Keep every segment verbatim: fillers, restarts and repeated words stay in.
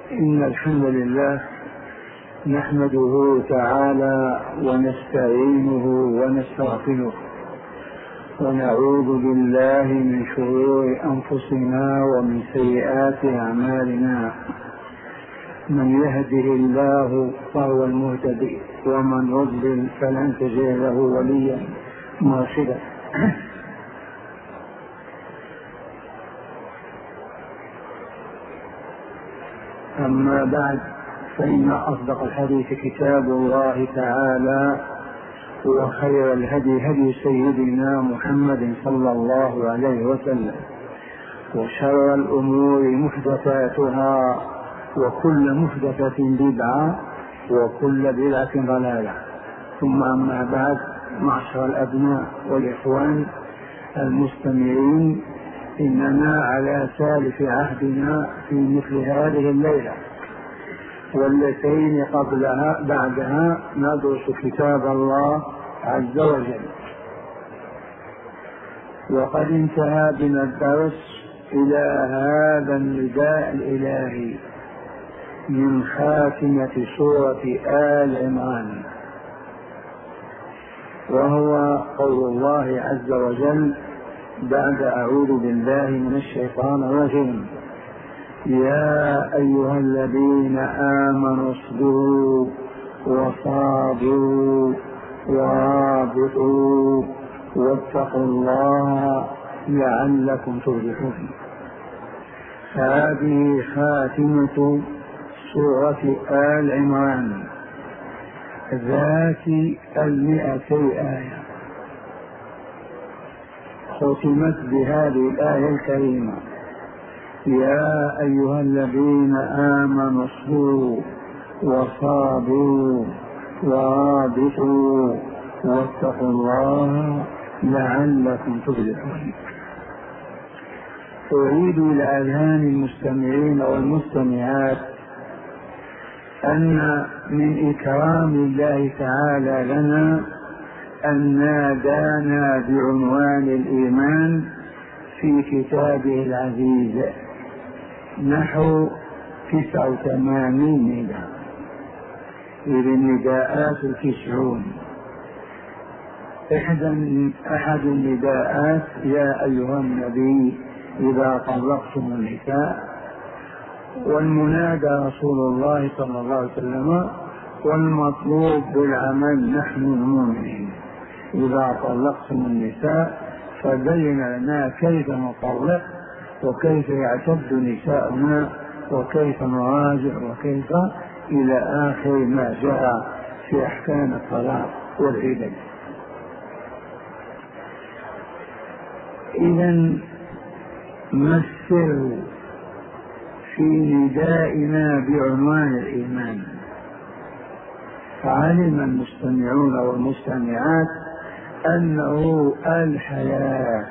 إن الحمد لله نحمده تعالى ونستعينه ونستغفره ونعوذ بالله من شرور أنفسنا ومن سيئات أعمالنا. من يهده الله فهو المهتدي ومن يضلل فلن تجد له وليا مرشدا. أما بعد، فإن أصدق الحديث كتاب الله تعالى، وخير الهدي هدي سيدنا محمد صلى الله عليه وسلم، وشر الأمور محدثاتها، وكل محدثة بدعة، وكل بدعة ضلالة. ثم أما بعد، معشر الأبناء والإخوان المستمعين، إننا على سالف عهدنا في مثل هذه الليلة واللتين قبلها بعدها ندرس كتاب الله عز وجل. وقد انتهى بنا الدرس إلى هذا النداء الإلهي من خاتمة سورة آل عمران، وهو قول الله عز وجل بعد أعوذ بالله من الشيطان الرجيم: يا أيها الذين آمنوا اصبروا وصابروا ورابطوا واتقوا الله لعلكم تفلحون. هذه خاتمة سورة آل عمران ذات المئتي آية، ختمت بهذه الآية الكريمة: يا أيها الذين آمنوا اصبروا وصابروا ورابطوا واتقوا الله لعلكم تفلحون. أريد إلى أذهان المستمعين والمستمعات أن من إكرام الله تعالى لنا أن نادانا بعنوان الإيمان في كتابه العزيز نحو تسعة وثمانين نداء، إذ النداءات تسعون. أحد النداءات: يا أيها النبي إذا طلقتم النساء، والمنادى رسول الله صلى الله عليه وسلم، والمطلوب بالعمل نحن المؤمنين. إذا طلقتم النساء فبين لنا كيف نطلق، وكيف يعتد نساؤنا، وكيف نراجع، وكيف إلى آخر ما جاء في أحكام الطلاق والعدة. إذن ما السر في ندائنا بعنوان الإيمان؟ فعلم المستمعون والمستمعات أنه الحياة.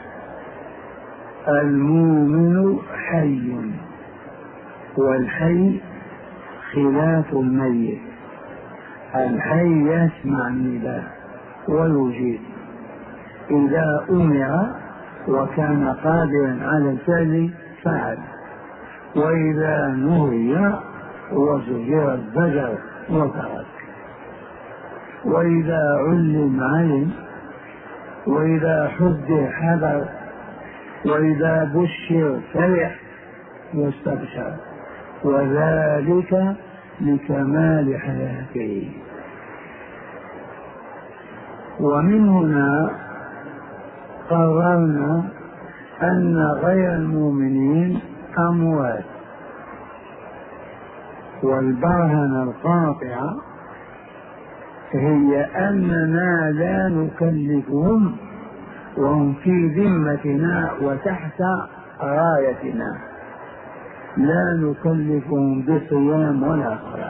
المؤمن حي، والحي خلاف الميت. الحي يسمع النداء ويجيب إذا أمر وكان قادرا على الفعل فعل، وإذا نهي وزجر الزجر وترك، وإذا علم علم، وإذا حذر حذر، وإذا بشر فرح واستبشر، وذلك لكمال حياته. ومن هنا قررنا أن غير المؤمنين أموات، والبرهنة القاطعة هي أننا لا نكلفهم وهم في ذمتنا وتحت رايتنا، لا نكلفهم بصيام ولا صلاة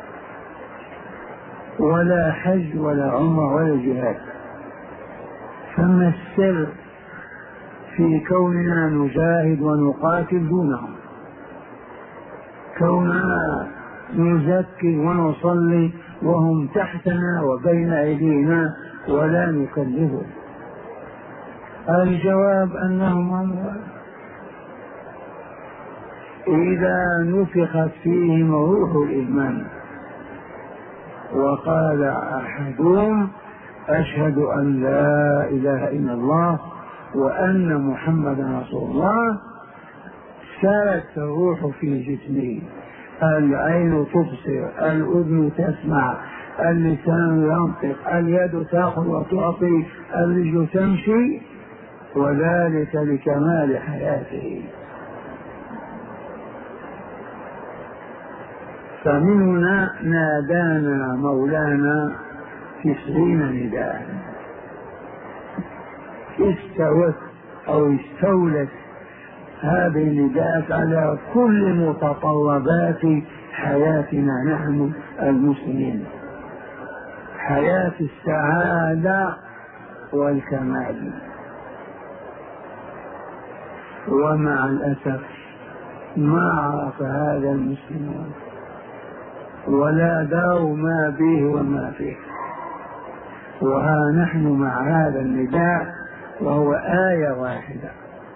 ولا حج ولا عمرة ولا جهاد. فما السر في كوننا نجاهد ونقاتل دونهم، كوننا نزكي ونصلي وهم تحتنا وبين أيدينا ولا نكلفهم؟ الجواب أنهم أموات. إذا نفخت فيهم روح الإيمان وقال أحدهم أشهد أن لا إله إلا الله وأن محمدا رسول الله، سالت الروح في جسمه، العين تبصر، الأذن تسمع، اللسان ينطق، اليد تأخذ وتعطي، الرجل تمشي، وذلك لكمال حياته. فمن هنا نادانا مولانا تسعين نداء، استوت أو استولت هذه النداءات على كل متطلبات حياتنا نحن المسلمين، حياة السعادة والكمال. ومع الأسف ما عرف هذا المسلمون ولا داروا ما به وما فيه، وها نحن مع هذا النداء وهو آية واحدة،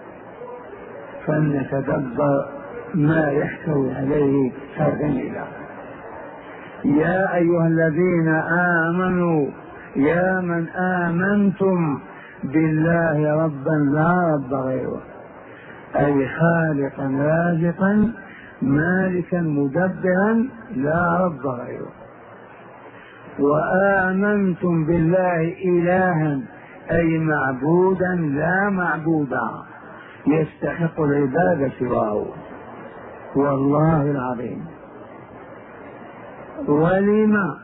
فلنتدبر ما يحتوي عليه هذا النداء. يا أيها الذين آمنوا، يا من آمنتم بالله ربا لا رب غيره، أي خالقا رازقا مالكا مدبرا لا رب غيره، وآمنتم بالله إلها أي معبودا لا معبودا يستحق العبادة سواه، والله العظيم. ولما؟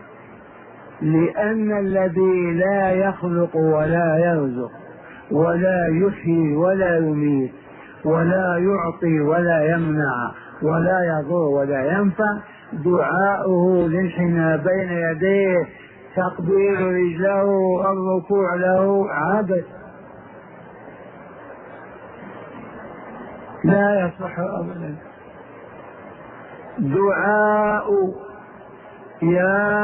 لأن الذي لا يخلق ولا يرزق ولا يحيي ولا يميت ولا يعطي ولا يمنع ولا يضر ولا ينفع، دعاؤه للحنى بين يديه، تقبيل رجله، الركوع له عبث لا يصح أبدا. دعاء يا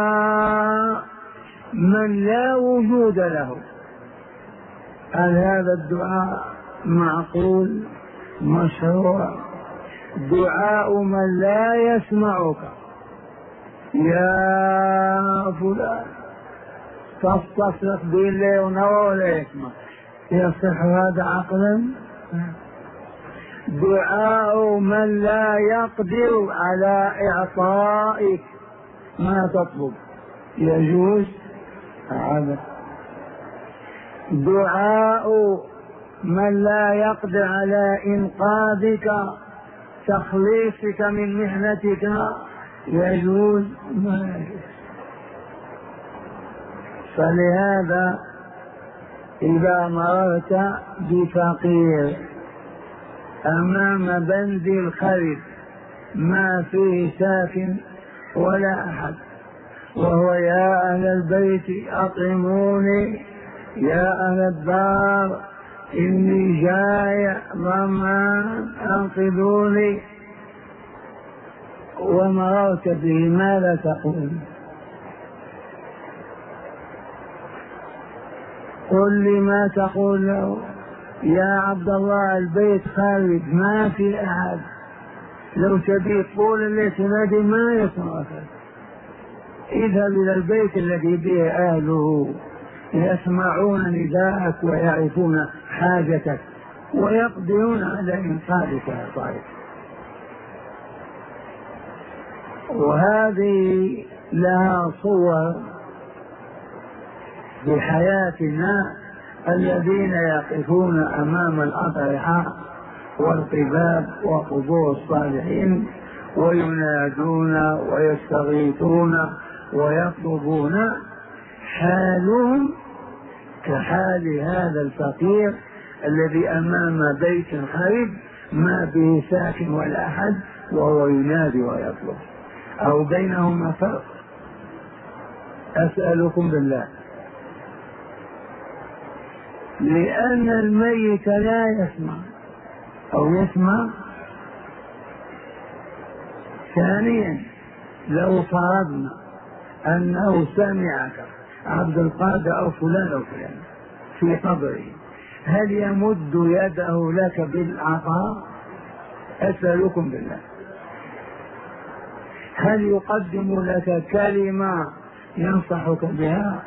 من لا وجود له، هل هذا الدعاء معقول مشروع؟ دعاء من لا يسمعك، يا فلان تستصرخ بالليل ونور ولا يسمع، يصح هذا عقلا؟ دعاء من لا يقدر على إعطائك ما تطلب يجوز؟ هذا دعاء من لا يقدر على إنقاذك تخليصك من محنتك يجوز؟ ما يجوز. فلهذا إذا مررت بفقير أمام بند الخرب ما فيه ساكن ولا أحد، وهو يا أهل البيت أطعموني، يا أهل الدار إني جائع ظمآن أنقذوني، ومررت به ماذا تقول؟ قل لي ما تقول له. يا عبد الله البيت خالد ما في أحد، لو تبي طول الليل تنادي ما يسمعك، اذهب إلى البيت الذي به أهله يسمعون نداءك ويعرفون حاجتك ويقدرون على إنقاذك يا طيب. وهذه لها صور بحياتنا، الذين يقفون أمام الأضرحة والقباب وقبور الصالحين وينادون ويستغيثون ويطلبون، حالهم كحال هذا الفقير الذي أمام بيت خرب ما به ساكن ولا أحد وهو ينادي ويطلب، أو بينهما فرق؟ أسألكم بالله. لأن الميت لا يسمع أو يسمع. ثانيا لو فرضنا أنه سمعك عبد القادر أو فلان أو فلان في قبره، هل يمد يده لك بالعطاء؟ أسألكم بالله، هل يقدم لك كلمة ينصحك بها؟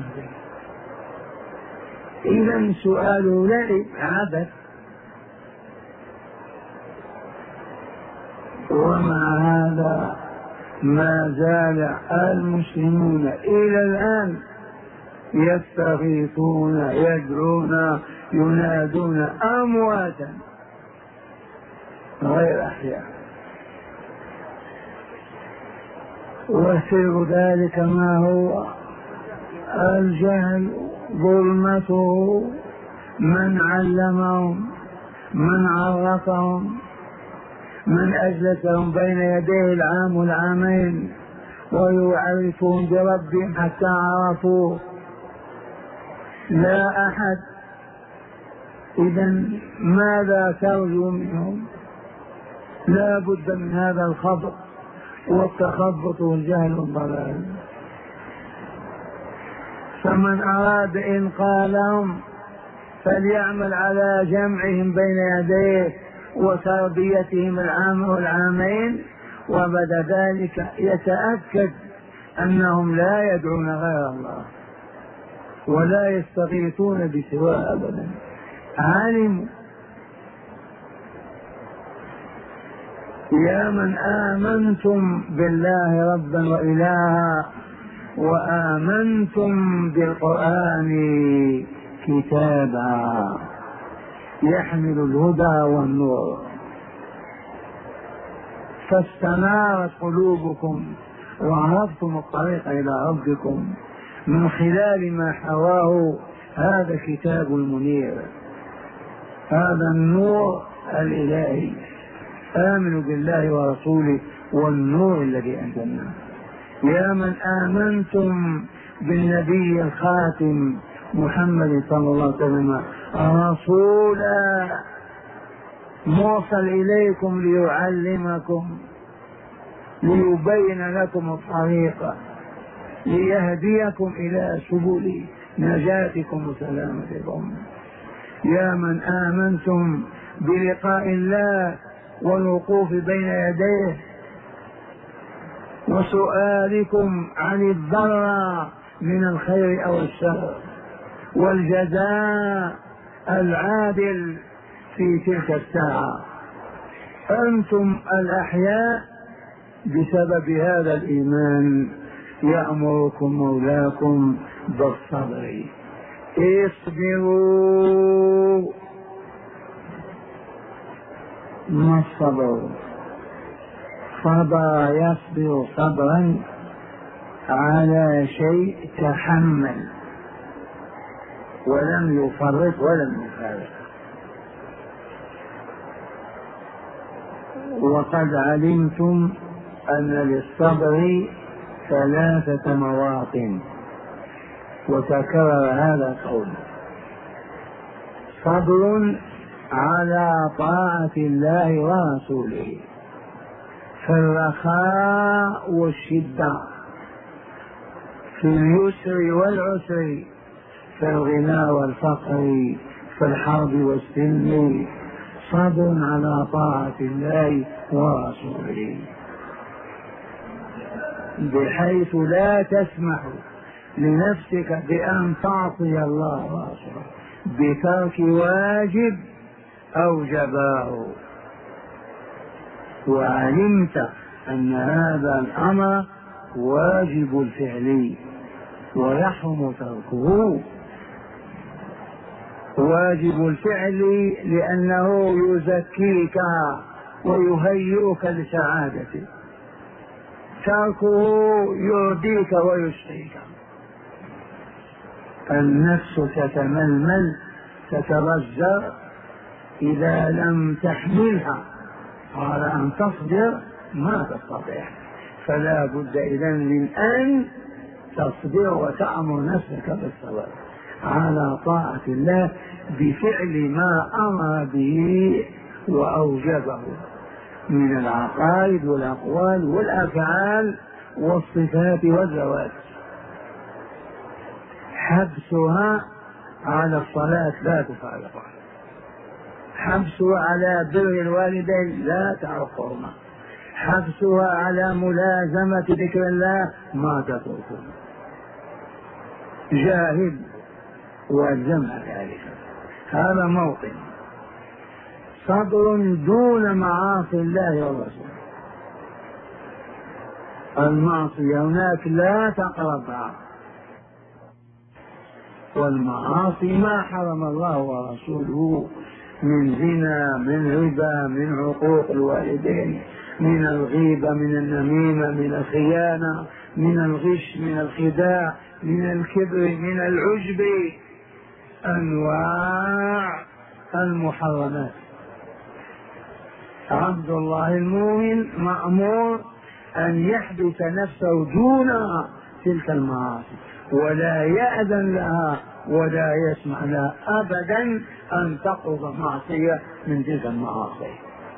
إذا سؤاله لعب عبث. ومع هذا ما زال المسلمون إلى الآن يستغيثون يدعون ينادون أمواتا غير أحياء، وسر ذلك ما هو؟ الجهل، ظلمته، من علمهم، من عرفهم، من أجلسهم بين يديه العام والعامين ويعرفون بربهم حتى عرفوه؟ لا أحد. إذن ماذا ترجو منهم؟ لا بد من هذا الخبط والتخبط والجهل والضلال. فمن أراد إنقاذهم فليعمل على جمعهم بين يديه وتربيتهم العام والعامين، وبعد ذلك يتأكد أنهم لا يدعون غير الله ولا يستغيثون بسواه أبدا. علموا. يا من آمنتم بالله ربا وإلها وآمنتم بالقرآن كتابا يحمل الهدى والنور، فاستنارت قلوبكم وعرفتم الطريق إلى ربكم من خلال ما حواه هذا الكتاب المنير، هذا النور الإلهي. آمنوا بالله ورسوله والنور الذي أنزلناه. يا من آمنتم بالنبي الخاتم محمد صلى الله عليه وسلم رسولا موصل إليكم ليعلمكم ليبين لكم الطريق ليهديكم إلى سبل نجاتكم وسلامتكم. يا من آمنتم بلقاء الله والوقوف بين يديه وسؤالكم عن الضرر من الخير أو الشر والجزاء العادل في تلك الساعة، أنتم الأحياء بسبب هذا الإيمان يأمركم مولاكم بالصبر. اصبروا. ما الصبر؟ صبر يصبر صبرا على شيء، تحمل ولم يفرط ولم يفارق. وقد علمتم أن للصبر ثلاثة مواطن، وتكرر هذا القول: صبر على طاعة الله ورسوله في الرخاء والشدة، في اليسر والعسر، في الغنى والفقر، في الحرب والسلم، صبر على طاعة الله ورسوله بحيث لا تسمح لنفسك بأن تعصي الله ورسوله بترك واجب أوجباه، وعلمت أن هذا الأمر واجب الفعل ويحرم تركه. واجب الفعل لأنه يزكيك ويهيئك لسعادته، تركه يرديك ويشقيك. النفس تتململ تترجر إذا لم تحملها على أن تصبر ما تستطيع، فلا بد إذن من أن تصبر وتأمر نفسك بالصبر على طاعة الله بفعل ما أمر به وأوجبه من العقائد والأقوال والأفعال والصفات والذوات. حبسها على الصلاة لا تفارقها، حبسها على بر الوالدين لا تعقهما، حبسها على ملازمة ذكر الله ما تتركه، جاهد والزمها ذلك. هذا موطن صبر دون معاصي الله ورسوله. المعصية هناك لا تقربها، والمعاصي ما حرم الله ورسوله من زنا، من ربا، من عقوق الوالدين، من الغيبة، من النميمة، من الخيانة، من الغش، من الخداع، من الكبر، من العجب، أنواع المحرمات. عبد الله المؤمن مأمور أن يحبس نفسه دون تلك المعاصي، ولا يأذن لها ولا يسمع لها أبدا أن تقرب معصية من تلك المعاصي.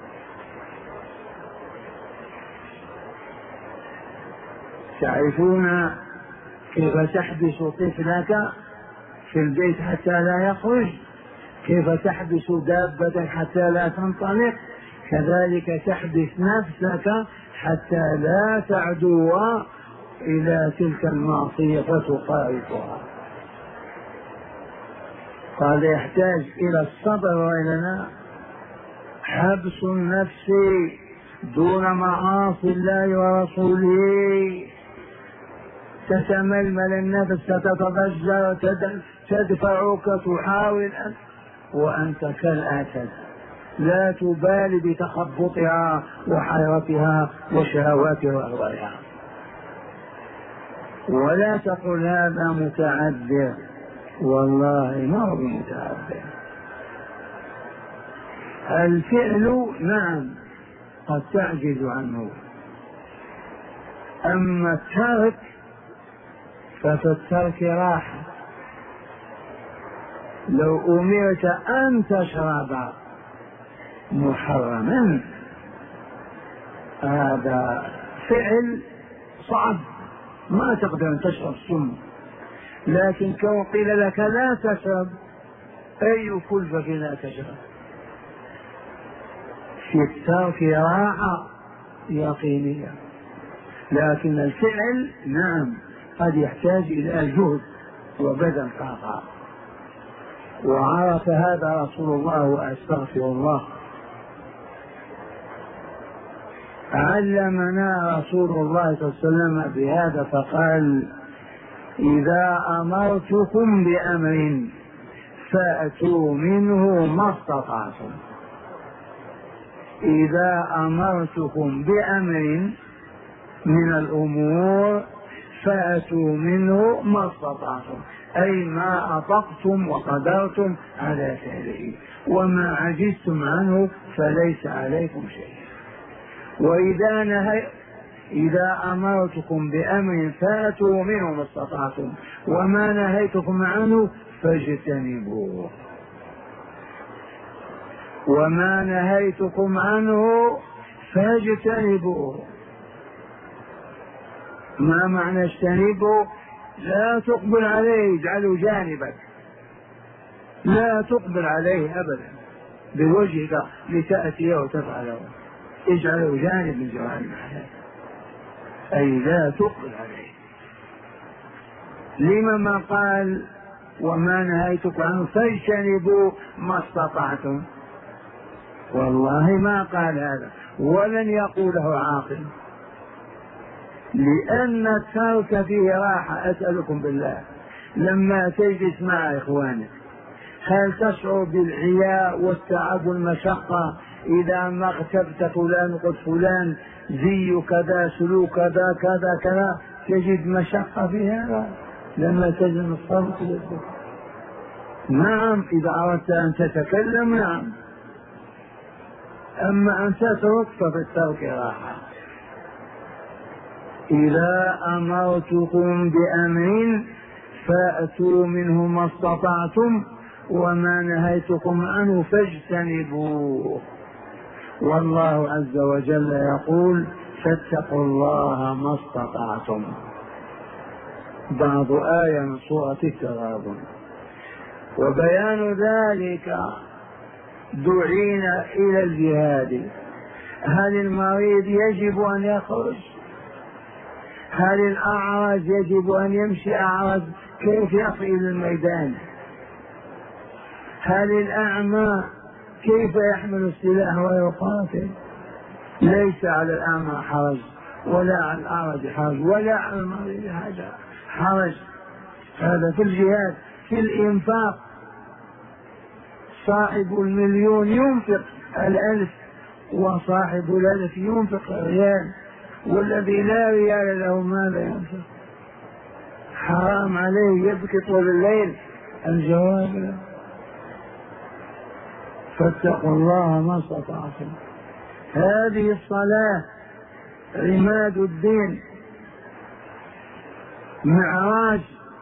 تعرفون كيف تحبس طفلك في البيت حتى لا يخرج، كيف تحبس دابة حتى لا تنطلق، كذلك تحبس نفسك حتى لا تعدو إلى تلك المعصية فتقارفها. قال يحتاج إلى الصبر وإلى لا حبس النفس دون معاصي الله ورسوله. تتململ النفس، تتضجر، تدفعك، تحاول أن وأنت كالأسد لا تبالي بتخبطها وحيرتها وشهواتها وأهوائها. ولا تقل هذا متعذر، والله ما هو متعذر. الفعل نعم قد تعجز عنه، أما الترك ففي الترك راحة. لو أمرت أن تشرب محرما هذا فعل صعب، ما تقدر أن تشرب سم، لكن كون قيل لك لا تشرب أي كلفة لا تشرب. في الترك راحة يقينية، لكن الفعل نعم قد يحتاج إلى جهد وبذل طاقة. وعرف هذا رسول الله وأستغفر الله. علمنا رسول الله صلى الله عليه وسلم بهذا فقال إذا أمرتكم بأمر فأتوا منه ما استطعتم. إذا أمرتكم بأمر من الأمور فأتوا منه ما استطعتم، أي ما أطقتم وقدرتم على فعله، وما عجزتم عنه فليس عليكم شيء. وإذا نهي إذا أمرتكم بأمر فأتوا منه ما استطعتم، وما نهيتكم عنه فاجتنبوه، وما نهيتكم عنه فاجتنبوه. ما معنى اجتنبه؟ لا تقبل عليه، اجعله جانبك، لا تقبل عليه أبدا بوجهك لتأتيه وتفعله، اجعله جانب من جوانب الحياة، أي لا تقبل عليه. لما ما قال وما نهيتكم عنه فاجتنبوا ما استطعتم؟ والله ما قال هذا ولن يقوله عاقل، لأن الترك فيه راحة. أسألكم بالله لما تجلس مع إخوانك هل تشعر بالعياء والتعب والمشقة إذا ما اغتبت فلان قد فلان زي كذا سلوك كذا كذا كذا؟ تجد مشقة في هذا لما تجد الصوت. نعم إذا أردت أن تتكلم نعم، أما أن تترك ففي الترك راحة. إذا أمرتكم بأمر فأتوا منه ما استطعتم، وما نهيتكم عنه فاجتنبوه. والله عز وجل يقول فاتقوا الله ما استطعتم. بعض آية من سورة التغابن. وبيان ذلك دعينا إلى الجهاد. هل المريض يجب أن يخرج؟ هل الأعرج يجب أن يمشي أعرج؟ كيف يصل إلى الميدان؟ هل الأعمى كيف يحمل السلاح ويقاتل؟ ليس على الأعمى حرج، ولا على الأعرج حرج، ولا على المريض حرج. هذا في الجهاد. في الإنفاق صاحب المليون ينفق الألف، وصاحب الألف ينفق ريال، والذي لا ريال له ماذا ينفق؟ حرام عليه يبكي طول الليل. الجواب لا. فاتقوا الله ما استطعتم. هذه الصلاة عماد الدين، معراج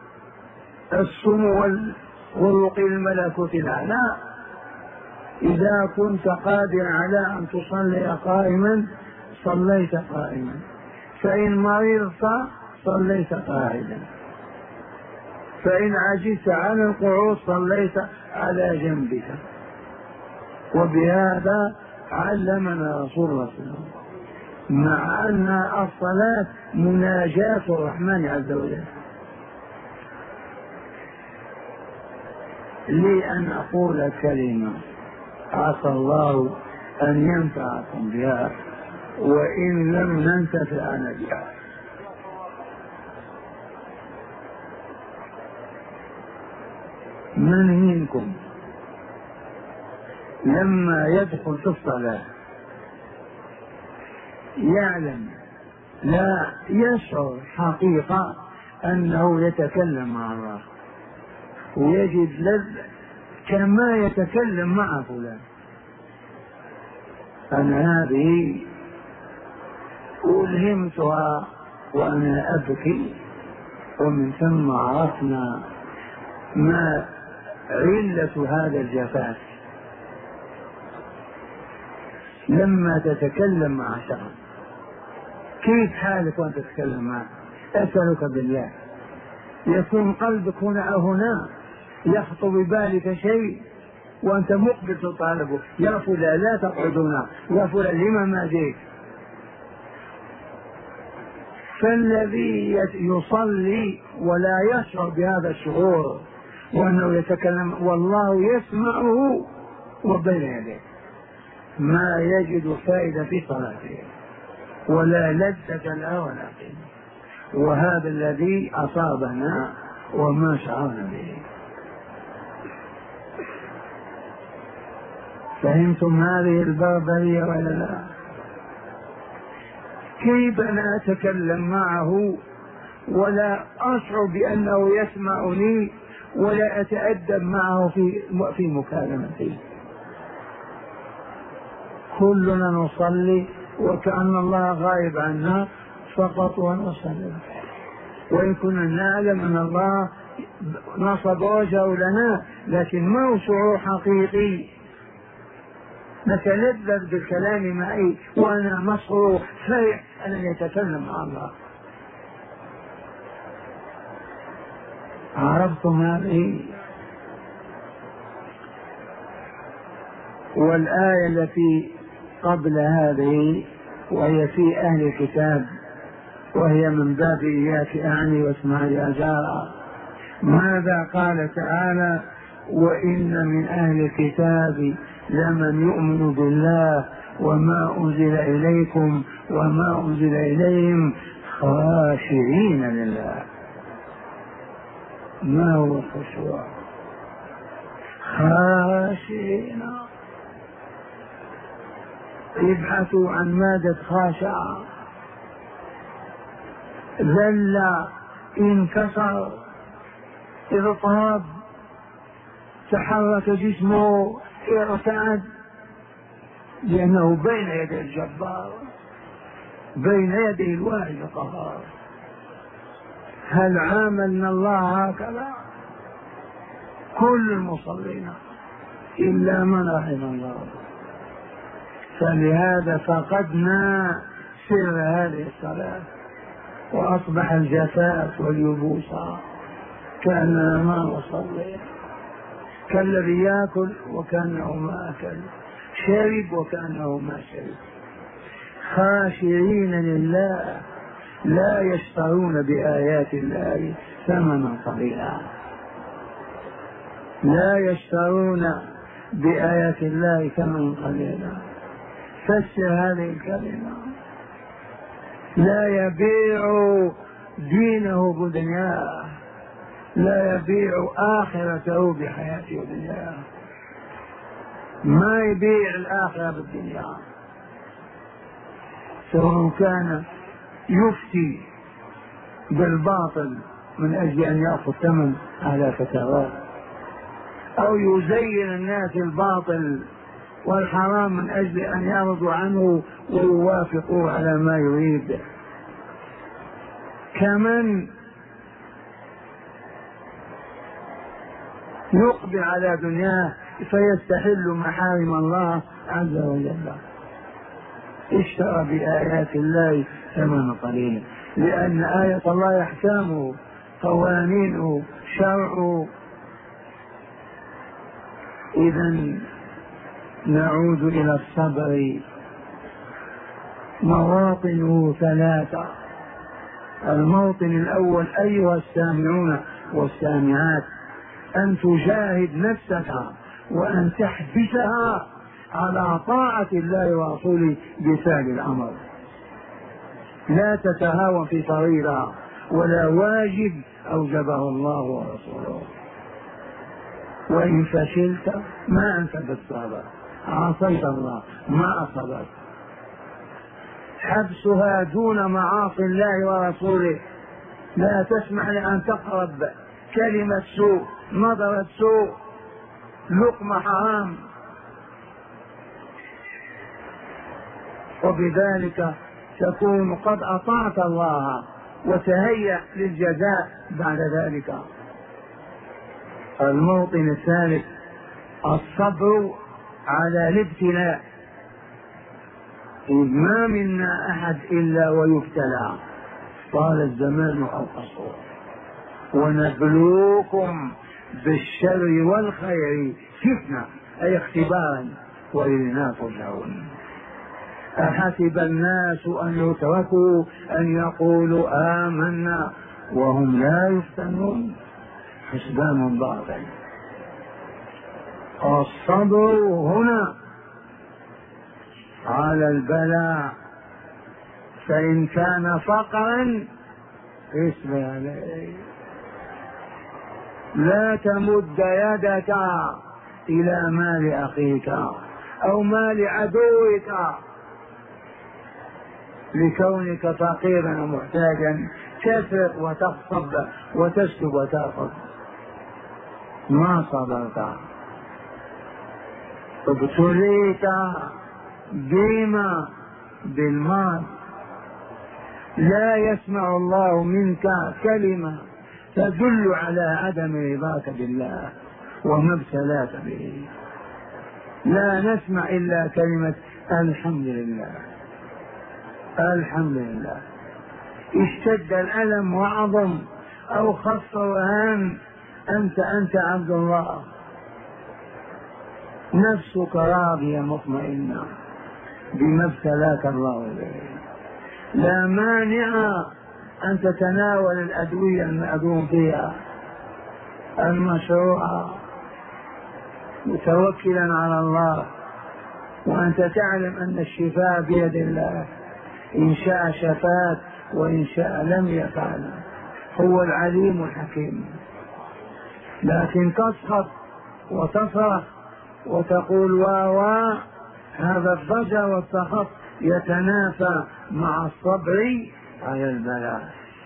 السمو والرقي الملكوت الأعلى. إذا كنت قادر على أن تصلي قائما صليت قائما، فإن مرضت صليت قاعدا، فإن عجزت عن القعود صليت على جنبك. وبهذا علمنا رسول الله صلى الله عليه وسلم، مع أن الصلاة مناجاة الرحمن عز وجل. لي أن أقول كلمة عسى الله أن ينفعكم بها، وإن لم ننتفع أنا بها. من منكم لما يدخل في الصلاة يعلم، لا يشعر حقيقة أنه يتكلم مع الله، ويجد لذة كما يتكلم مع فلان؟ أنا هذه ألهمتها وأنا أبكي، ومن ثم عرفنا ما علة هذا الجفاف. لما تتكلم مع شخص كيف حالك وأنت تتكلم معه؟ أسألك بالله، يكون قلبك هنا أو هنا، يخطر ببالك شيء وأنت مقبل تطالبه، يا فلان لا تقعد هنا، يا فلان لما ما جيت؟ فالذي يصلي ولا يشعر بهذا الشعور وأنه يتكلم والله يسمعه وبين يديه ما يجد فائدة في صلاته ولا لذة لا ولا قيمة. وهذا الذي أصابنا وما شعرنا به. فهمتم هذه البربرية ولا لا؟ كيف أنا أتكلم معه ولا أشعر بأنه يسمعني ولا أتأدب معه في في مكالمته؟ كلنا نصلي وكأن الله غائب عنا فقط ونصلي، وإن كنا نعلم أن الله نصب وجهه لنا، لكن ما هو شعور حقيقي. نتلذذ بالكلام معي وأنا مسرور فرح أن يتكلم مع الله. عرفتم هذه؟ والآية التي قبل هذه وهي في أهل الكتاب، وهي من باب إياك أعني واسمع يا جارة. ماذا قال تعالى؟ وإن من أهل الكتاب لمن يؤمن بالله وما أنزل إليكم وما أنزل إليهم خاشعين لله. ما هو الخشوع؟ خاشعين. ابحثوا عن مادة خاشع. ذل، انكسر، اضطرب، تحرك جسمه، ارتعد، لأنه بين يدي الجبار، بين يدي الواحد القهار. هل عاملنا الله هكذا؟ كل المصلين إلا من رحم الله. فلهذا فقدنا سر هذه الصلاة، وأصبح الجفاف واليبوس كأننا ما نصلي، كالذي يأكل وكأنه ما أكل، شرب وكأنه ما شرب. خاشعين لله لا يشترون بآيات الله ثمنا قليلا، لا يشترون بآيات الله ثمنا قليلا. فسر هذه الكلمة، لا يبيع دينه بدنياه، لا يبيع آخرته بحياته ودنياه، ما يبيع الآخرة بالدنيا، سواء كان يفتي بالباطل من أجل أن يأخذ ثمن على فتاوات، أو يزين الناس الباطل والحرام من أجل أن يرضوا عنه ويوافقوا على ما يريد. كمن يقبل على دنياه فيستحل محارم الله عز وجل، اشترى بآيات الله ثمنا قليلا، لأن آية الله أحكامه قوانينه شرعه. إذا نعود إلى الصبر، مواطنه ثلاثة. الموطن الأول أيها السامعون والسامعات، أن تجاهد نفسك وأن تحبسها على طاعة الله ورسوله بفعل الأمر، لا تتهاون في طريقها، ولا واجب أوجبه الله ورسوله. وإن فشلت ما أنت بالصبر، عصيت الله ما أصبرت. حبسها دون معاصي الله ورسوله، لا تسمح لأن تقرب كلمة سوء، نظرة سوء، لقمة حرام، وبذلك تكون قد أطعت الله وتهيأ للجزاء بعد ذلك. الموطن الثالث الصبر على الابتلاء، إذ ما منا أحد إلا ويبتلى، طال الزمان أو قصر، ونبلوكم بالشر والخير فتنة، أي اختبارا، وإلينا ترجعون. أحسب الناس أن يتركوا أن يقولوا آمنا وهم لا يفتنون، حسبان باطل. الصبر هنا على البلاء، فإن كان فقرا اصبر عليه، لا تمد يدك إلى مال أخيك أو مال عدوك لكونك فقيرا ومحتاجا، تسرق وتغصب وتسلب وتأخذ، ما صبرت، ابتليت بما بالمال. لا يسمع الله منك كلمة تدل على عدم رضاك بالله وما ابتلاك به. لا نسمع إلا كلمة الحمد لله، الحمد لله. اشتد الألم وعظم أو خف وهان، أنت أنت عبد الله، نفسك راضية مطمئنة بما ابتلاك الله به. لا مانع أن تتناول الأدوية المأذون فيها المشروعة متوكلا على الله، وأنت تعلم أن الشفاء بيد الله، إن شاء شفاك وإن شاء لم يفعل، هو العليم الحكيم. لكن تسخط وتصرخ وتقول واوا، هذا الضجر والسخط يتنافى مع الصبر على البلاء.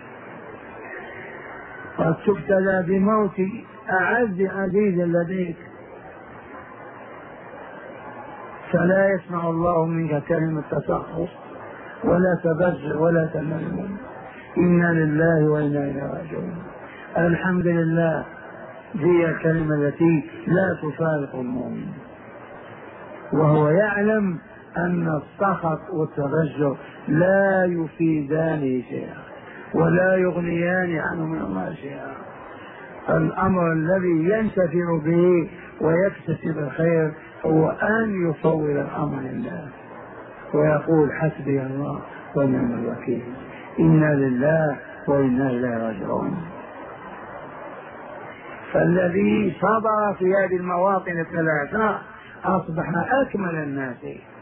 قد تبتلى بموت أعز عزيز لديك، فلا يسمع الله منك كلمة تسخط ولا تبجع ولا تمنن. إنا لله وإنا إليه راجعون. الحمد لله هي الكلمة التي لا تفارق المؤمن، وهو يعلم أن السخط والتبجع لا يفيدان شيئا ولا يغنيان عنه من الله شيئا. الأمر الذي ينتفع به ويكتسب الخير هو أن يفوض الأمر لله ويقول حسبي الله ونعم الوكيل، إنا لله وإنا إليه راجعون. فالذي صبر في هذه المواطن الثلاثة أصبح أكمل الناس.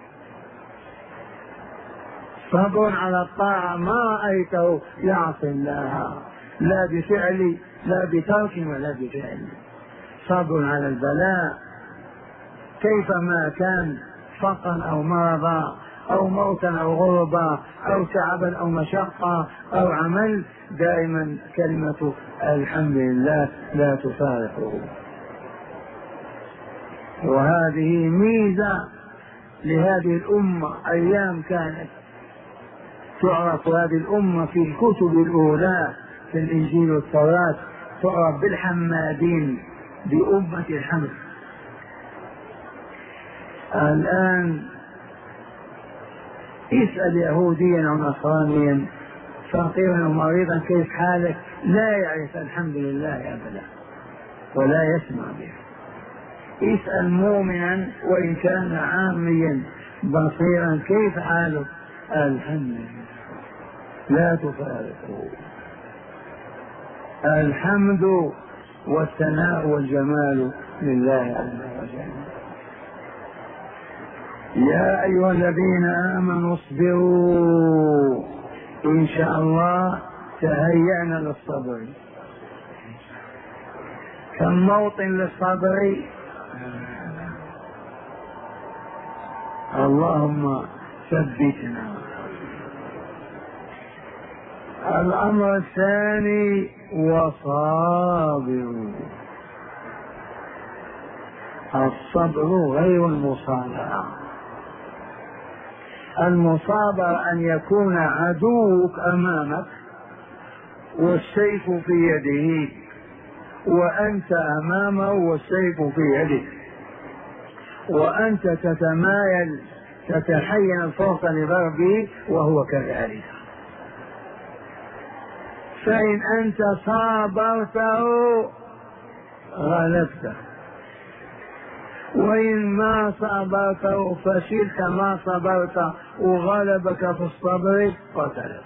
صبر على الطاعة ما رأيته يعصي الله لا بفعل لا بترك ولا بفعل. صبر على البلاء كيفما كان، فقرا أو مرضا أو موتا أو غربا أو تعبا أو مشقة أو عمل، دائما كلمة الحمد لله لا تفارقه. وهذه ميزة لهذه الأمة. أيام كانت تعرف هذه الأمة في الكتب الأولى في الإنجيل والتوراة تعرف بالحمادين، بأمة الحمد. الآن اسأل يهوديا أو نصرانيا فقيرا ومريضا كيف حالك، لا يعرف الحمد لله أبدا ولا يسمع به. اسأل مؤمنا وإن كان عاميا بصيرا كيف حالك، الحمد لله لا تفارقه. الحمد والثناء والجمال لله عز وجل. يا أيها الذين آمنوا اصبروا إن شاء الله تهيأنا للصبر. كم موطن للصبر؟ اللهم ثبتنا. الأمر الثاني وصابروا. الصبر غير المصابرة. المصابرة أن يكون عدوك أمامك والسيف في يده وأنت أمامه والسيف في يدك، وأنت تتمايل تتحين الفرصة لضربه وهو كذلك. فإن أنت صابرته غلبته، وإن ما صابرته فشلت ما صبرت وغلبك في الصبر قتلك.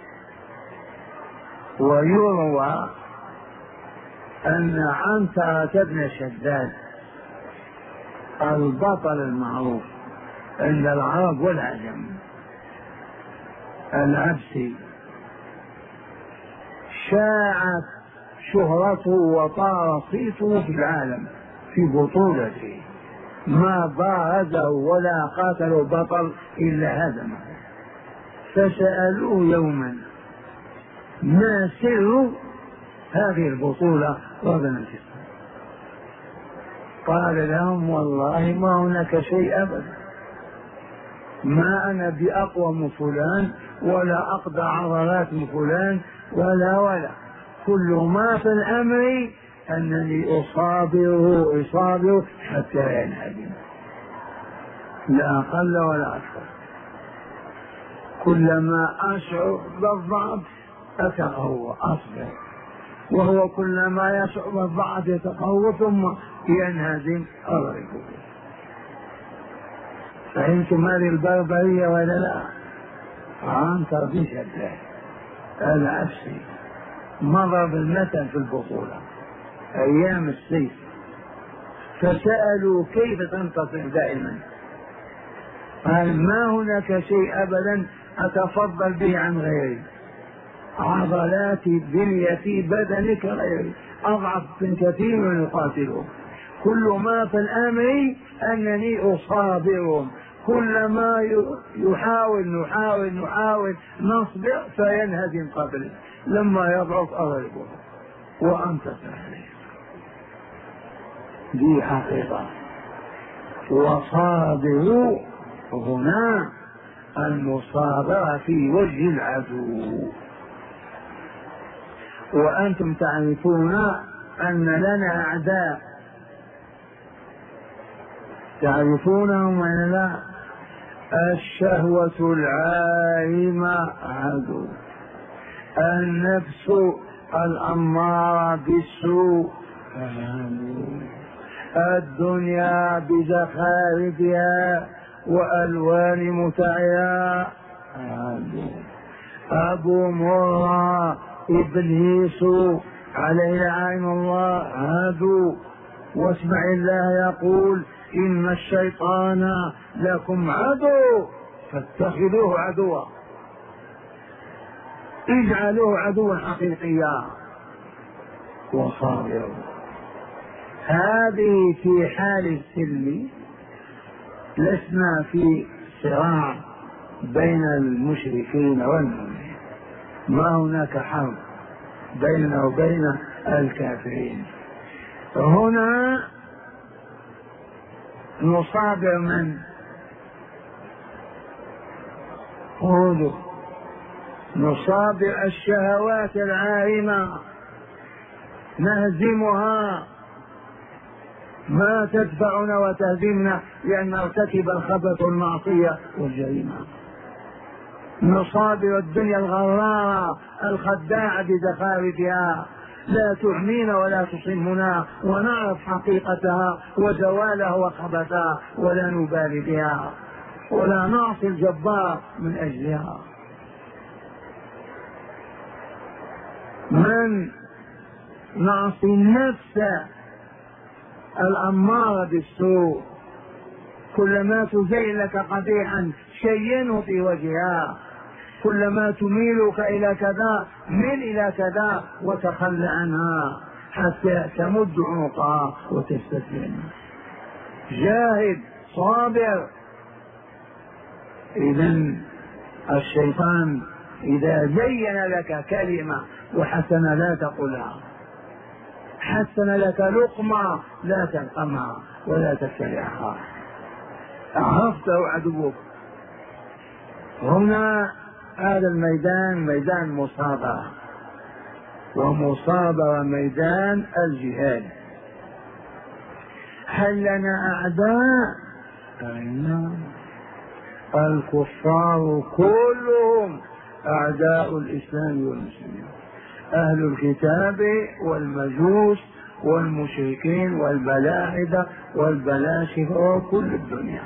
ويروى أن عنترة بن شداد البطل المعروف عند العرب والعجم العبسي شاعت شهرته وطار صيته في العالم في بطولته، ما بارزه ولا قاتله بطل إلا هزمه. فسألوه يوما ما سر هذه البطولة رغم الجسم؟ قال لهم والله ما هناك شيء أبدا، ما أنا بأقوى من فلان ولا أقضى عضلات من فلان ولا ولا كل ما في الأمر أنني أصابره أصابره حتى ينهدم، لا أقل ولا أكثر. كلما أشعر بالضعف أتقوى أصبر، وهو كلما يشعر بالضعف يتقوى ثم ينهزم أضربه. فهمتم هذه البربرية ولا لا؟ عنتر بن شداد العبسي مضى بالمثل في البطولة أيام السيف. فسألوا كيف تنتصر دائما؟ قال ما هناك شيء أبدا أتفضل به عن غيري، عضلاتي بنيتي بدنك غيري أضعف من كثير من يقاتلون، كل ما في الأمر أنني أصابرهم، كلما يحاول نحاول نحاول نصبر فينهزم قبلي، لما يضعف أضربه وأنتصر عليه. دي حقيقة. وصابروا هنا المصابرة في وجه العدو. وأنتم تعرفون أن لنا أعداء، تعرفونهم ولا لا؟ الشهوة العائمة عدو، النفس الأمارة بالسوء، الدنيا بزخارفها وألوان متعيا. أبو مرة إبليس عليه لعين الله عدو، واسمع الله يقول إن الشيطان لكم عدو فاتخذوه عدوا، اجعلوه عدوا حقيقيا وصابروا. هذه في حال السلم، لسنا في صراع بين المشركين والمؤمنين، ما هناك حرب بيننا وبين الكافرين. هنا نصابر من خذوا نصابر الشهوات العارمة، نهزمها، ما تدفعنا وتهزمنا لأن نرتكب الخبث والمعصية والجريمة. نصابر الدنيا الغرارة الخداعة بزخارفها، لا تعمينا ولا تصمنا، ونعرف حقيقتها وزوالها وخبثها ولا نبالي بها ولا نعصي الجبار من أجلها. من نعصي النفس الأمارة بالسوء، كلما تزين لك قبيحا شينه في وجهها، كلما تميلك إلى كذا مل إلى كذا وتخلى عنها حتى تمد عنقها وتستسلم. جاهد صابر. إذن الشيطان إذا زين لك كلمة وحسن لا تقولها، حسن لك لقمة لا تلقمها ولا تبتلعها، عرفته عدوك. هنا هذا الميدان ميدان مصابرة، ومصابرة ميدان الجهاد. هل لنا أعداء؟ أين الكفار كلهم أعداء الإسلام والمسلمين، أهل الكتاب والمجوس والمشركين والبلاحدة والبلاشفة وكل الدنيا.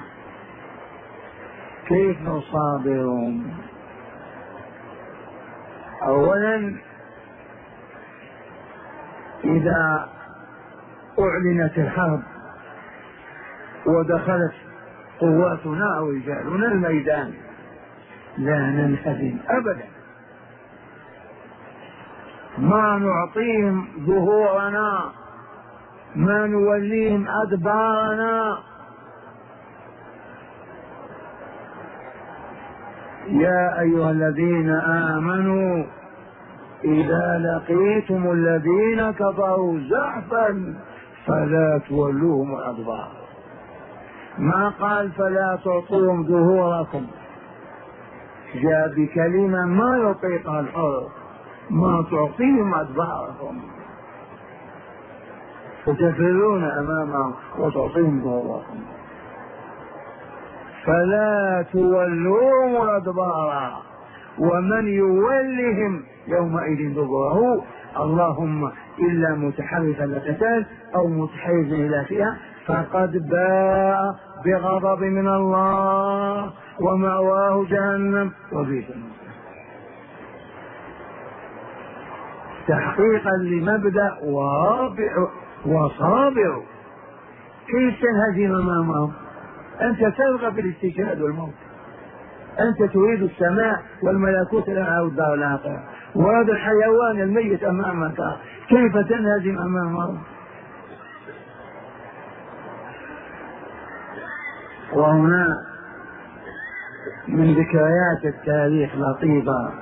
كيف نصابرهم؟ أولا إذا أعلنت الحرب ودخلت قواتنا أو رجالنا الميدان لا ننهزم أبدا، ما نعطيهم ظهورنا، ما نوليهم أدبارنا. يا أيها الذين آمنوا إذا لقيتم الذين كفروا زحفا فلا تولوهم الأدبار، ما قال فلا تعطوهم ظهوركم، جاء بكلمة ما يطيقها الحر، ما تعطيهم أدباركم فتفرون أمامهم وتعطيهم ظهوركم، فلا تولوهم الأدبار ومن يولهم يومئذ دبره اللهم إلا متحرفا لقتال أو متحيزا إلى فئة فقد باء بغضب من الله ومأواه جهنم وبئس المصير. تحقيقا لمبدأ وصابر. كيف تنهزم أمامهم؟ أنت ترغب في الاستشهاد والموت، أنت تريد السماء والملكوت الأعلى والدار الآخرة، وهذا الحيوان الميت أمامك كيف تنهزم أمامه؟ وهنا من ذكريات التاريخ لطيفة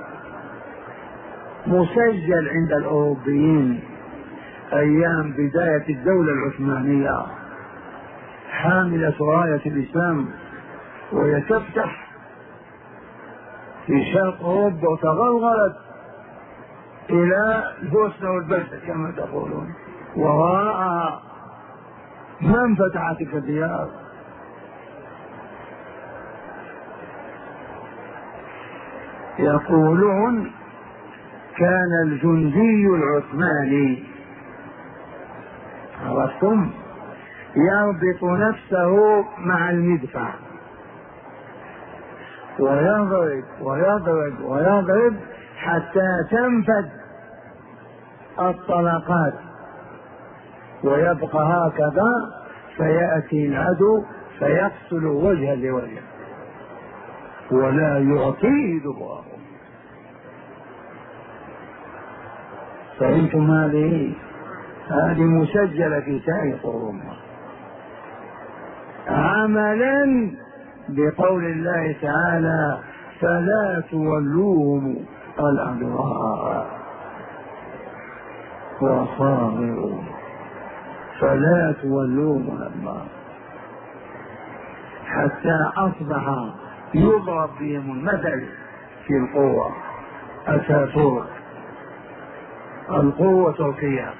مسجل عند الأوروبيين أيام بداية الدولة العثمانية، حاملة راية الإسلام وهي تفتح في شرق أوروبا وتغلغلت إلى البوسنة والبلد كما تقولون، وراءها ما انفتحت تلك الديار. يقولون كان الجندي العثماني، عرفتم، يربط نفسه مع المدفع ويضرب ويضرب ويضرب حتى تنفذ الطلقات، ويبقى هكذا، فيأتي العدو فيقتل وجها لوجه ولا يعطيه دبره. فأنتم هذه هذه مسجلة في تاريخ الأمة عملا بقول الله تعالى: فلا تولوهم الأدبار وصابروا. فلا تولوهم الأدبار، حتى أصبح يضرب بهم المثل في القوة. أتاتورك، القوة تركيا،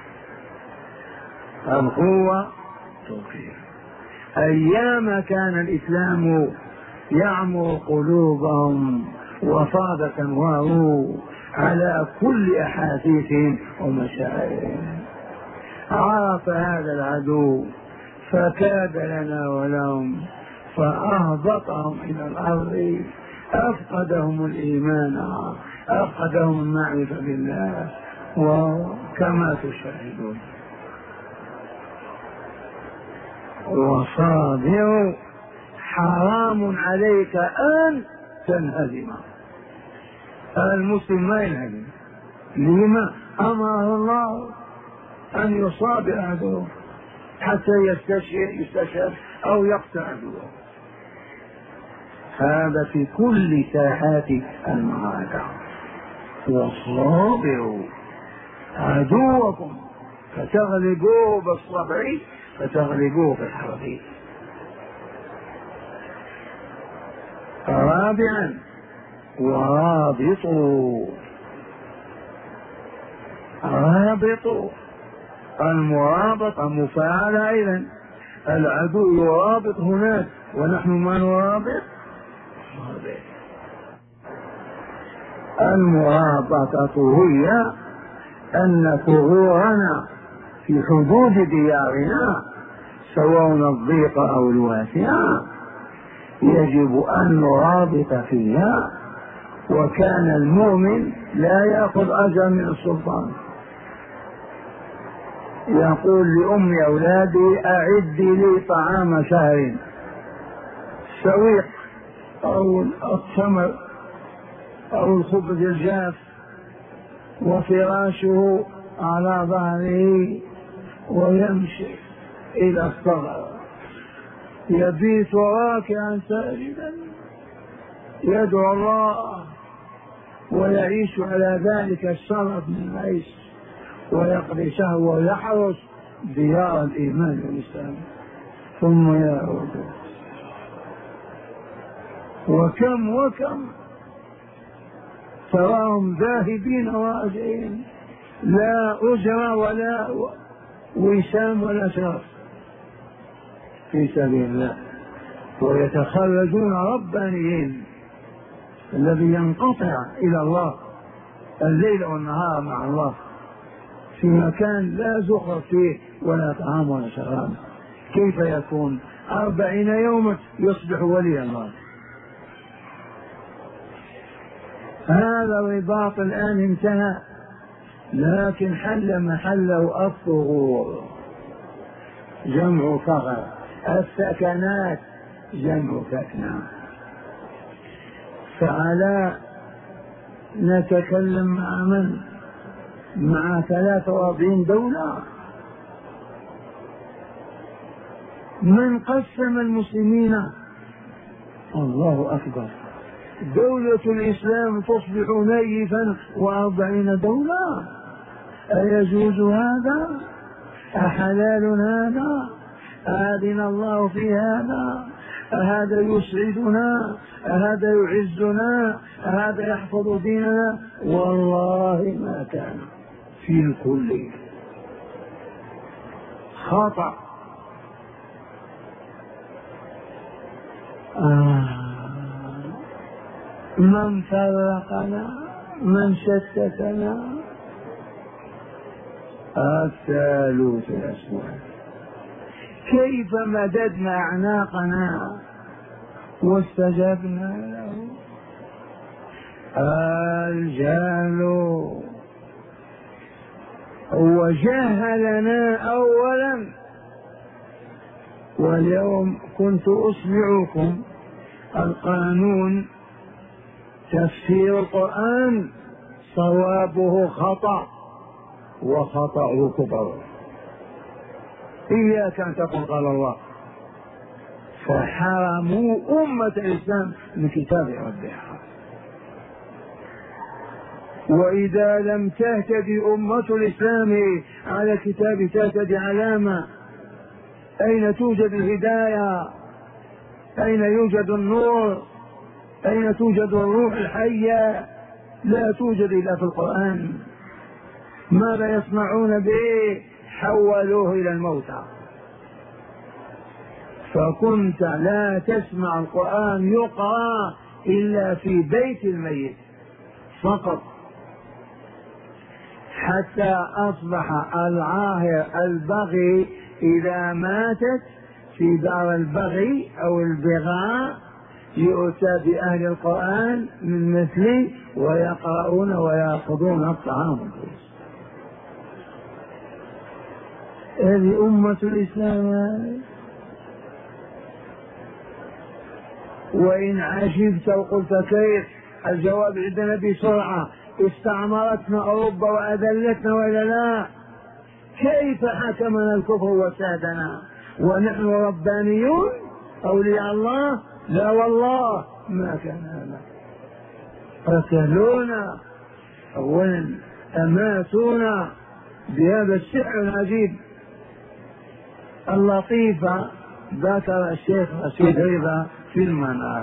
القوة تركيا. أيام كان الإسلام يعمر قلوبهم وفاض أنواره على كل أحاسيسهم ومشاعرهم، عرف هذا العدو فكاد لنا ولهم فأهبطهم إلى الأرض، أفقدهم الإيمان، أفقدهم المعرفة بالله، وكما تشاهدون. وصابر، حرام عليك أن تنهزم. المسلم ما ينهزم. لما؟ أمره الله أن يصابر عدوه حتى يستشهد يستشهد أو يقتل عدوه. هذا في كل ساحات المعركة. وصابروا عدوكم فتغلبوه بالصبر فتغلبوه بالحرب. رابعا: ورابطوا. رابطوا، المرابطة مفاعلة أيضا. العدو يرابط هناك ونحن ما نرابط. المرابطة هي أن ثغورنا في حدود ديارنا سواء الضيق أو الواسعة يجب أن نرابط فيها. وكان المؤمن لا يأخذ أجر من السلطان، يقول لأم أولادي: أعدي لي طعام شهر، السويق أو التمر أو الخبز الجاف، وفراشه على ظهره، ويمشي إلى الصغر، يبيت راكعا ساجدا يدعو الله، ويعيش على ذلك الشرف من العيش، ويقضي شهوة ويحرس ديار الإيمان والإسلام، ثم يعود. وكم وكم تراهم ذاهبين راجعين، لا أجر ولا وسام ولا شرف في سبيل الله، ويتخرجون ربانيين. الذي ينقطع إلى الله الليل والنهار مع الله في مكان لا زخرف فيه ولا طعام ولا شراب، كيف يكون؟ أربعين يوما يصبح ولي الله. هذا الرباط الآن انتهى، لكن حل محله الثغور جمع ثغر، السكنات جمع سكنة. فعلى نتكلم مع من؟ مع ثلاثة وأربعين دولة. من قسم المسلمين؟ الله أكبر. دولة الإسلام تصبح نيفا وأربعين دولة، أيجوز هذا؟ أحلال هذا؟ أذن الله في هذا؟ أهذا يسعدنا؟ أهذا يعزنا؟ أهذا يحفظ ديننا؟ والله ما كان، في الكل خطأ. آه. من فرقنا من شتتنا؟ الثالوث الأسود. كيف مددنا أعناقنا واستجبنا له؟ الجهل هو جهلنا أولا، واليوم كنت أسمعكم القانون تفسير القرآن صوابه خطأ وخطأه كبر. إياك أن تقول قال الله، فحرموا أمة الإسلام من كتاب ربها. وإذا لم تهتدي أمة الإسلام على كتاب تهتدي علامة. أين توجد الهداية؟ أين يوجد النور؟ أين توجد الروح الحية؟ لا توجد إلا في القرآن. ماذا يصنعون به؟ حولوه إلى الموتى. فكنت لا تسمع القرآن يقرأ إلا في بيت الميت فقط، حتى أصبح العاهر البغي إذا ماتت في دار البغي أو البغاء يؤتى بأهل القرآن من مثله ويقرؤون ويأخذون الطعام. هذه أمة الإسلام. وإن عجبت وقلت كيف، الجواب عندنا بسرعة. استعمرتنا أوروبا وأذلتنا وإلا لا؟ كيف حكمنا الكفر وسادنا ونحن ربانيون أولياء الله؟ لا والله ما كان هذا. قتلونا أولا، أماتونا بهذا السحر العجيب. اللطيفة ذكر الشيخ رشيد رضا في المنار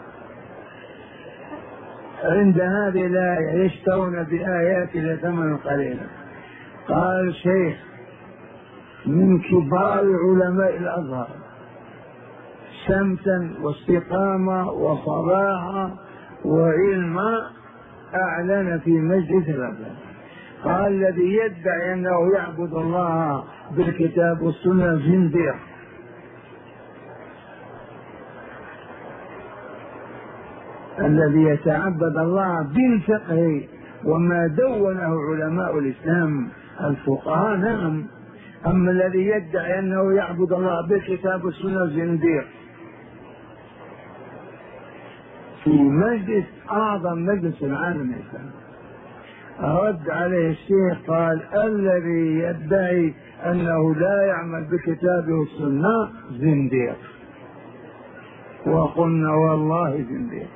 عند هذه الآية يشترون بآياتنا ثمنا قليلا. قال الشيخ من كبار علماء الأزهر شمسا واستقامة وصلاحا وعلما أعلن في مجلس الأزهر، قال الذي يدعي أنه يعبد الله بالكتاب والسنة زنديق. الذي يتعبد الله بالفقه وما دونه علماء الإسلام الفقهاء نعم، أما الذي يدعي أنه يعبد الله بالكتاب والسنة زنديق. في مجلس أعظم مجلس العالم الإسلامي رد عليه الشيخ قال الذي يدعي أنه لا يعمل بالكتاب والسنة زنديق. وقلنا والله زنديق.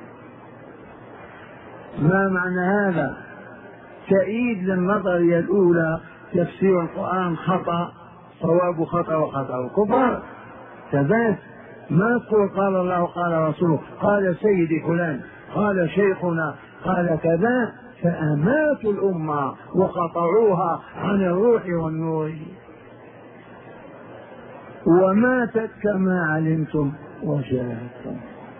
ما معنى هذا؟ تأييد للنظرية الأولى تفسير القرآن خطأ، صواب خطأ وخطأ كفر. ثبات ما تقول قال الله قال رسوله قال سيدي فلان قال شيخنا قال كذا، فأماتوا الأمة وقطعوها عن الروح والنور وماتت كما علمتم وشاهدتم.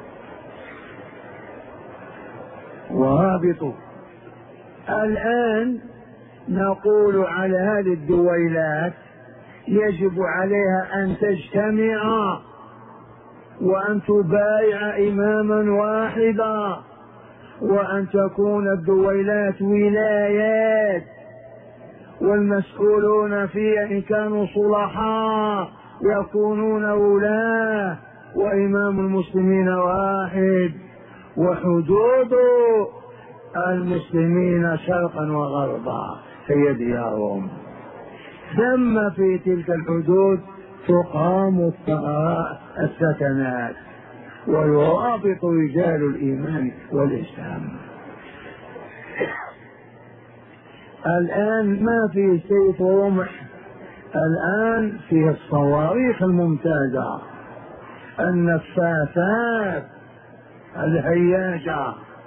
ورابطوا الآن نقول على هذه الدويلات يجب عليها أن تجتمع وأن تبايع إماما واحدا، وأن تكون الدويلات ولايات، والمسؤولون فيها إن كانوا صلحاء يكونون ولاة، وإمام المسلمين واحد، وحدود المسلمين شرقا وغربا هي ديارهم. ثم في تلك الحدود تقام السكنات ويرابط رجال الإيمان والإسلام. الآن ما في سيف ورمح، الآن فيه الصواريخ الممتازة، النفاثات، الهياجة،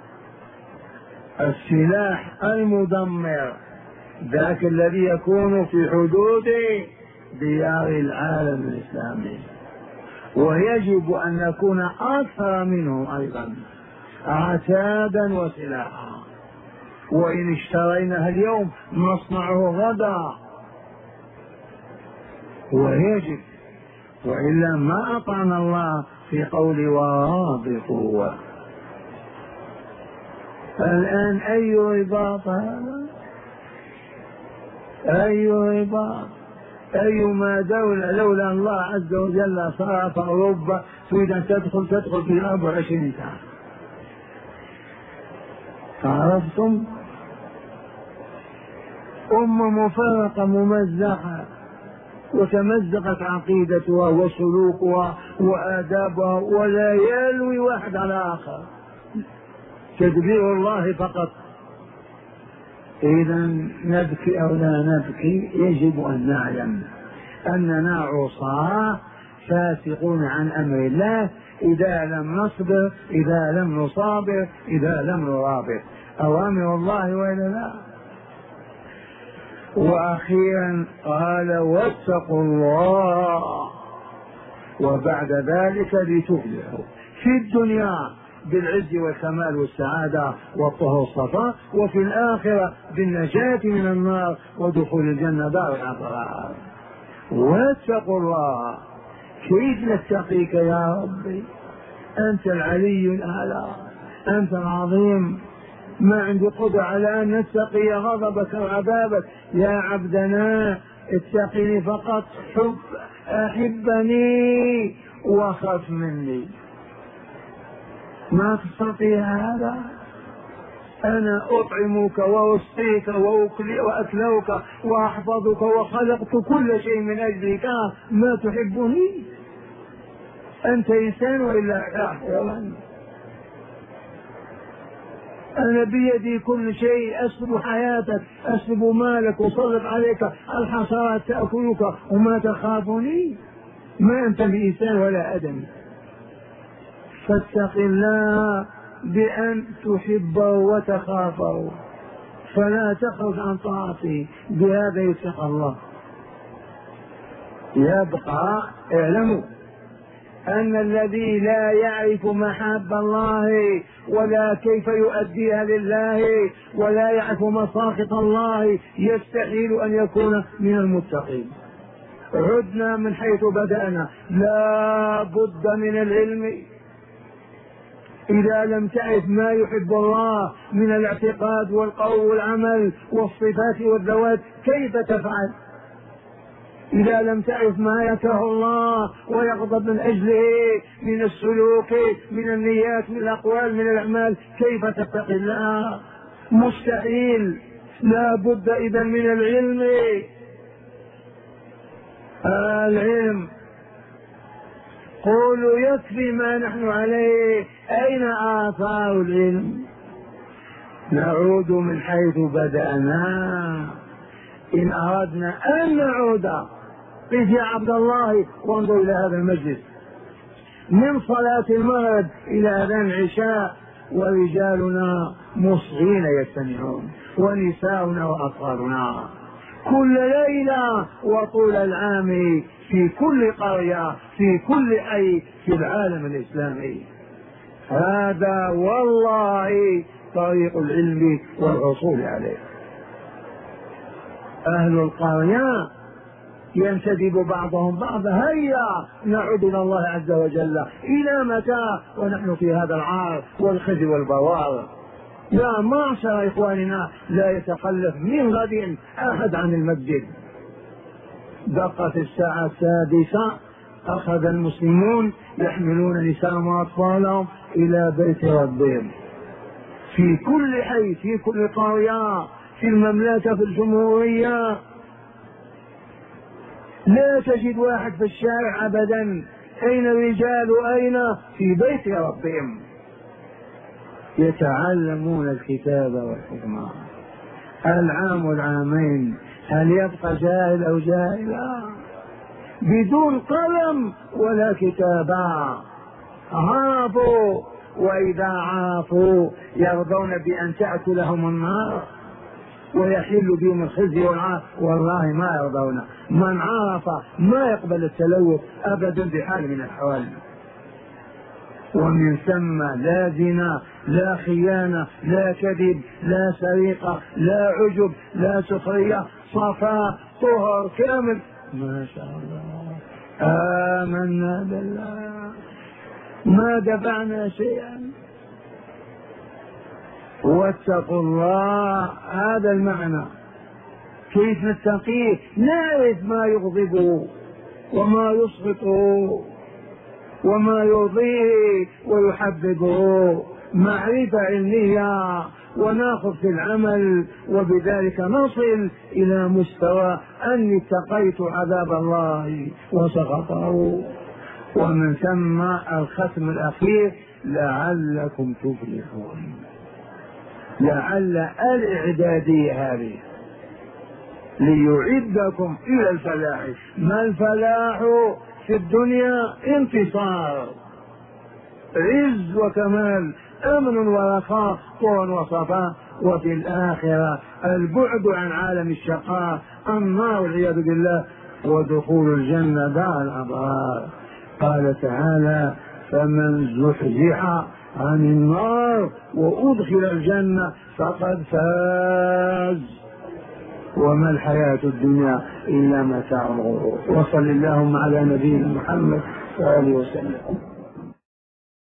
السلاح المدمر، ذاك الذي يكون في حدود ديار العالم الإسلامي، ويجب أن نكون أكثر منه أيضا عتادا وسلاحا. وإن اشتريناها اليوم نصنعه غدا، ويجب، وإلا ما أطعنا الله في قول ورابطوا. الآن أي رباط هذا؟ أي رباط؟ أيما دولة لولا الله عز وجل صارت أوروبا تريد أن تدخل تدخل في أربع وعشرين ساعة. عرفتم؟ أمة مفرقة ممزقة، وتمزقت عقيدتها وسلوكها وآدابها، ولا يلوي واحد على آخر، تدبير الله فقط. إذا نبكي أو لا نبكي يجب أن نعلم أننا عصاة فاسقون عن أمر الله إذا لم نصبر، إذا لم نصابر، إذا لم نرابط أوامر الله وإلا لا. وأخيرا قال واتقوا الله، وبعد ذلك لتفلحوا في الدنيا بالعز والكمال والسعادة والطهر والصفاء، وفي الآخرة بالنجاة من النار ودخول الجنة دار الأبرار. واتقوا الله. كيف نتقيك يا ربي؟ أنت العلي الأعلى، أنت العظيم، ما عندي قدرة على أن نتقي غضبك وعذابك. يا عبدنا اتقني فقط، حب أحبني وخف مني. ما تستطيع هذا. أنا أطعمك وأسقيك وأكلوك وأحفظك وخلقت كل شيء من أجلك، ما تحبني؟ أنت إنسان وإلا حيوان؟ أنا بيدي كل شيء، أسلب حياتك، أسلب مالك، وصلت عليك الحشرات تأكلك وما تخافني؟ ما أنت بإنسان ولا آدمي. فاتق الله بأن تحبه وتخافه، فلا تخرج عن طاعته، بهذا يتقى الله. يبقى اعلموا أن الذي لا يعرف محاب الله ولا كيف يؤديها لله ولا يعرف مساخط الله يستحيل أن يكون من المتقين. عدنا من حيث بدأنا، لا بد من العلم. إذا لم تعرف ما يحب الله من الاعتقاد والقول والعمل والصفات والذوات كيف تفعل؟ إذا لم تعرف ما يكره الله ويغضب من أجله من السلوك، من النيات، من الأقوال، من الأعمال، كيف تتقي الله؟ مستحيل. لا بد إذا من العلم. العلم. قولوا يكفي ما نحن عليه. أين آثار العلم؟ نعود من حيث بدأنا. إن أردنا أن نعود، قف يا عبد الله وانظر إلى هذا المجلس من صلاة المغرب إلى أذان العشاء، ورجالنا مصغين يستمعون، ونساؤنا وأطفالنا كل ليلة وطول العام في كل قرية في كل حي في العالم الإسلامي. هذا والله طريق العلم والحصول عليه. أهل القرية ينتدب بعضهم بعضا، هيا نعود إلى الله عز وجل. إلى متى ونحن في هذا العار والخزي والبوار؟ يا معشر إخواننا، لا يتخلف من غد أحد عن المسجد. دقت الساعة السادسة، أخذ المسلمون يحملون نساءهم وأطفالهم إلى بيت ربهم في كل حي في كل قرية في المملكة في الجمهورية. لا تجد واحد في الشارع أبدا. أين الرجال؟ أين؟ في بيت ربهم يتعلمون الكتاب والحكمة. العام والعامين، هل يبقى جاهل أو جاهلا؟ بدون قلم ولا كتابة. عافوا، وإذا عافوا يرضون بأن تأكلهم النار ويحل بهم الخزي والعار، والله ما يرضون. من عرف ما يقبل التلوث أبدا بحال من الأحوال. ومن ثم لا زنا، لا خيانة، لا كذب، لا سرقة، لا عجب، لا سخرية، صفاء طهر كامل. ما شاء الله، آمنا بالله ما دفعنا شيئا. واتقوا الله، هذا المعنى. كيف نتقيه؟ نعرف ما يغضبه وما يسخطه وما يرضيه ويحببه، معرفة علمية، وناخذ في العمل، وبذلك نصل إلى مستوى أني اتقيت عذاب الله وسخطه. ومن ثم الختم الأخير لعلكم تفلحون. لعل الإعدادية هذه ليعدكم إلى الفلاح. ما الفلاح في الدنيا؟ انتصار، عز وكمال، أمن ورخاء، طول وصفاء. وفي الآخرة البعد عن عالم الشقاء، النار والعياذ بالله، ودخول الجنة دار الأبرار. قال تعالى: فمن زحزح عن النار وأدخل الجنة فقد فاز، وما الحياة الدنيا إلا متاع الغرور. وصل اللهم على نبينا محمد وآله وسلم.